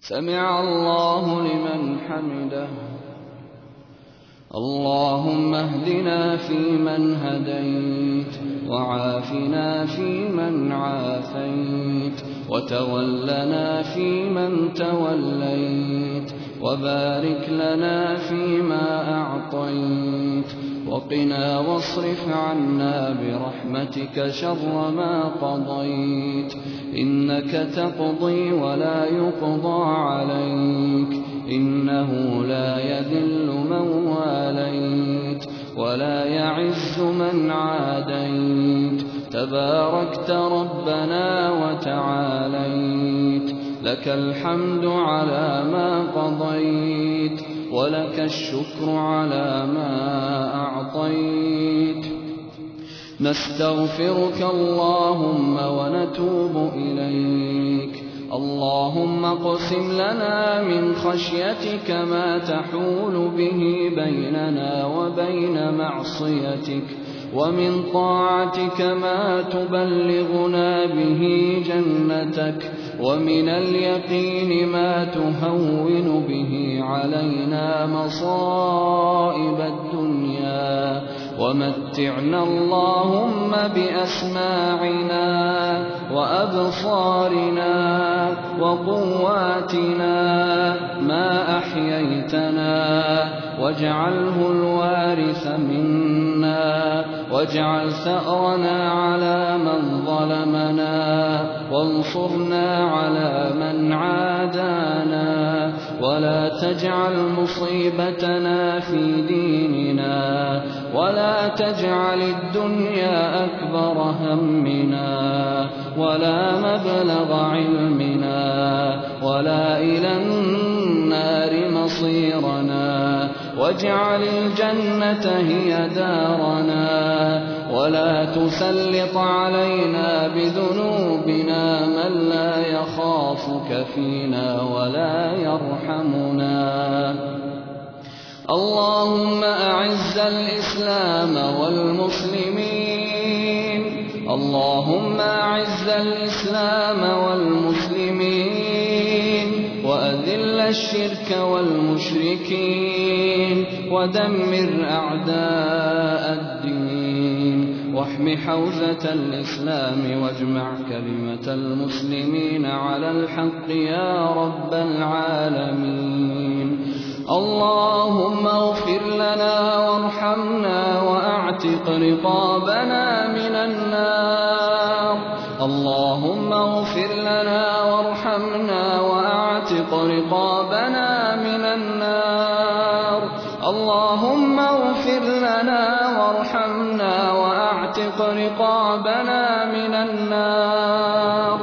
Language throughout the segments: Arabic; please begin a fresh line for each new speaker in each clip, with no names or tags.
سمع الله لمن حمده. اللهم اهدنا فيمن هديت، وعافنا فيمن عافيت، وتولنا فيمن توليت، وبارك لنا فيما أعطيت، وقنا واصرف عنا برحمتك شر ما قضيت، إنك تقضي ولا يقضى عليك، إنه لا يذل من واليت ولا يعز من عاديت، تباركت ربنا وتعاليت، لك الحمد على ما قضيت، ولك الشكر على ما أعطيت. نستغفرك اللهم ونتوب إليك. اللهم اقسم لنا من خشيتك ما تحول به بيننا وبين معصيتك، ومن طاعتك ما تبلغنا به جنتك، ومن اليقين ما تهون به علينا مصائب الدنيا، ومتعنا اللهم بأسماعنا وأبصارنا وقواتنا ما أحييتنا، واجعله الوارث منا، واجعل ثأرنا على من ظلمنا، وانصرنا على من عادانا، ولا تجعل مصيبتنا في ديننا، ولا تجعل الدنيا أكبر همنا، ولا مبلغ علمنا، ولا إلى النار مصيرنا، واجعل الجنة هي دارنا، ولا تسلط علينا بذنوبنا من لا يخافك فينا ولا يرحمنا. اللهم أعز الإسلام والمسلمين، اللهم أعز الإسلام والمسلمين، وأذل الشرك والمشركين، ودمر أعداء الدين، واحم حوزة الإسلام، واجمع كلمة المسلمين على الحق يا رب العالمين. اللهم اغفر لنا وارحمنا وأعتق رقابنا من النار. اللهم اغفر لنا وارحمنا وأعتق رقابنا من النار. اللهم اغفر لنا وارحمنا وأعتق رقابنا من النار.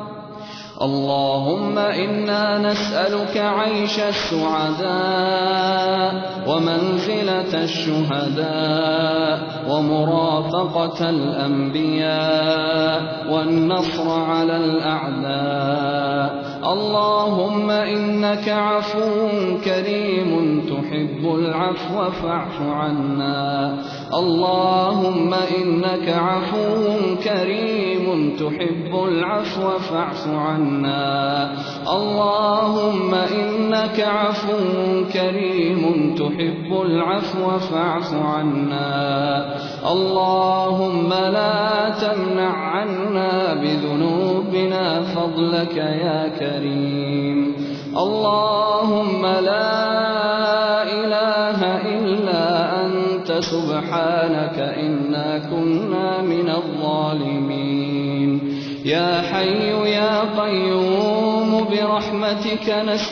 اللهم إنا نسألك عيش السعداء، ومنزلة الشهداء، ومرافقة الأنبياء، والنصر على الأعداء. اللهم إنك عفو كريم تحب العفو فاعف عنا. اللهم إنك عفو كريم تحب العفو فاعف عنا. اللهم إنك عفو كريم تحب العفو فاعف عنا. اللهم لا تمنع عنا بذنوبنا فضلك يا كريم. اللهم لا إله إلا أنت سبحانك إنا كنا من الظالمين. يا حي يا قيوم برحمتك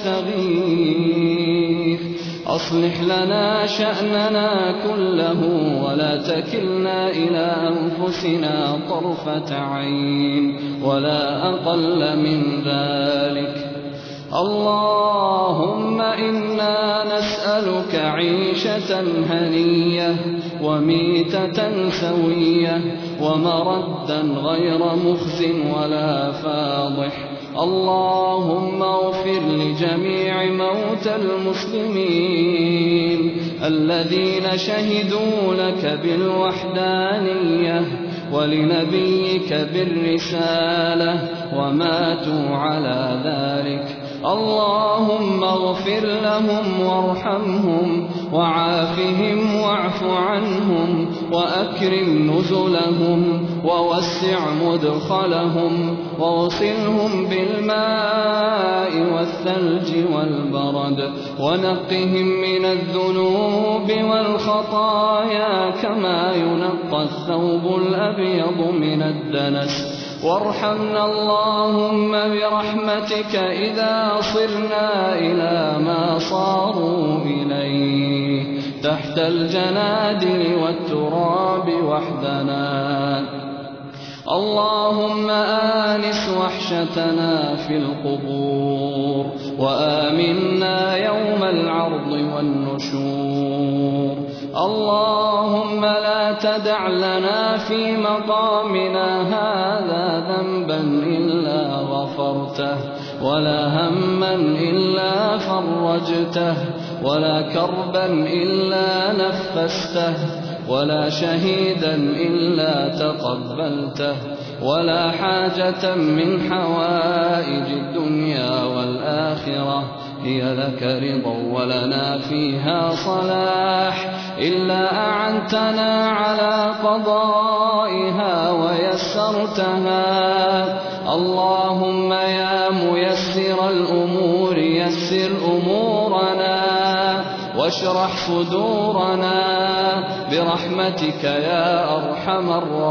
نستغيث، أصلح لنا شأننا كله، ولا تكلنا إلى أنفسنا طرفة عين ولا أقل من ذلك. اللهم إنا نسألك عيشة هنية، وميتة سوية، ومردا غير مخز ولا فاضح. اللهم اغفر لجميع موتى المسلمين الذين شهدوا لك بالوحدانية ولنبيك بالرسالة وماتوا على ذلك. اللهم اغفر لهم وارحمهم وعافهم واعف عنهم وأكرم نزلهم ووسع مدخلهم واغسلهم بالماء والثلج والبرد ونقهم من الذنوب والخطايا كما ينقى الثوب الأبيض من الدنس وارحمنا اللهم برحمتك إذا صرنا إلى ما صاروا إليه تحت الجنادل والتراب وحدنا. اللهم آنس وحشتنا في القبور وآمنا يوم العرض والنشور. اللهم لا تدع لنا في مقامنا هذا ذنبا إلا غفرته ولا هما إلا فرجته ولا كربا إلا نفسته ولا شهيدا إلا تقبلته ولا حاجة من حوائج الدنيا والآخرة هي لك رضا ولنا فيها صلاح إلا أعنتنا على قضائها ويسرتها. اللهم يا ميسر الأمور يسر أمورنا واشرح صدورنا برحمتك يا أرحم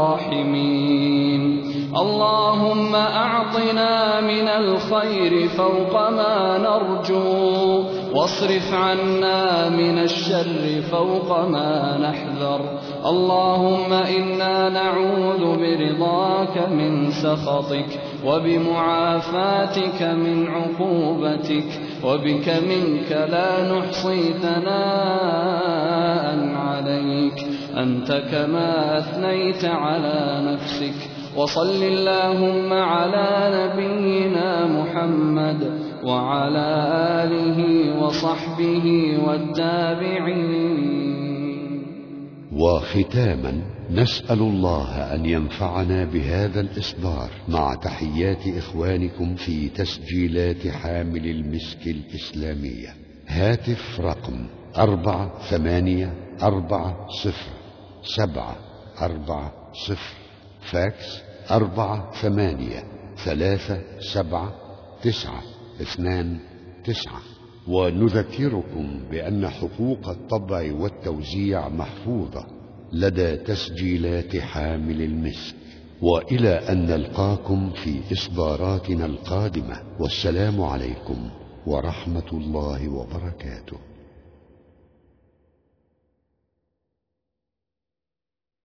الراحمين. اللهم أعطنا من الخير فوق ما نرجو واصرف عنا من الشر فوق ما نحذر. اللهم إنا نعوذ برضاك من سخطك وبمعافاتك من عقوبتك وبك منك لا نحصي ثناء عليك أنت كما أثنيت على نفسك. وصل اللهم على نبينا محمد وعلى آله وصحبه والتابعين.
وختاما نسأل الله أن ينفعنا بهذا الإصدار مع تحيات إخوانكم في تسجيلات حامل المسك الإسلامية. هاتف رقم 48400740، فاكس 483792. ونذكركم بأن حقوق الطبع والتوزيع محفوظة لدى تسجيلات حامل المسك. وإلى أن نلقاكم في إصداراتنا القادمة، والسلام عليكم ورحمة الله وبركاته.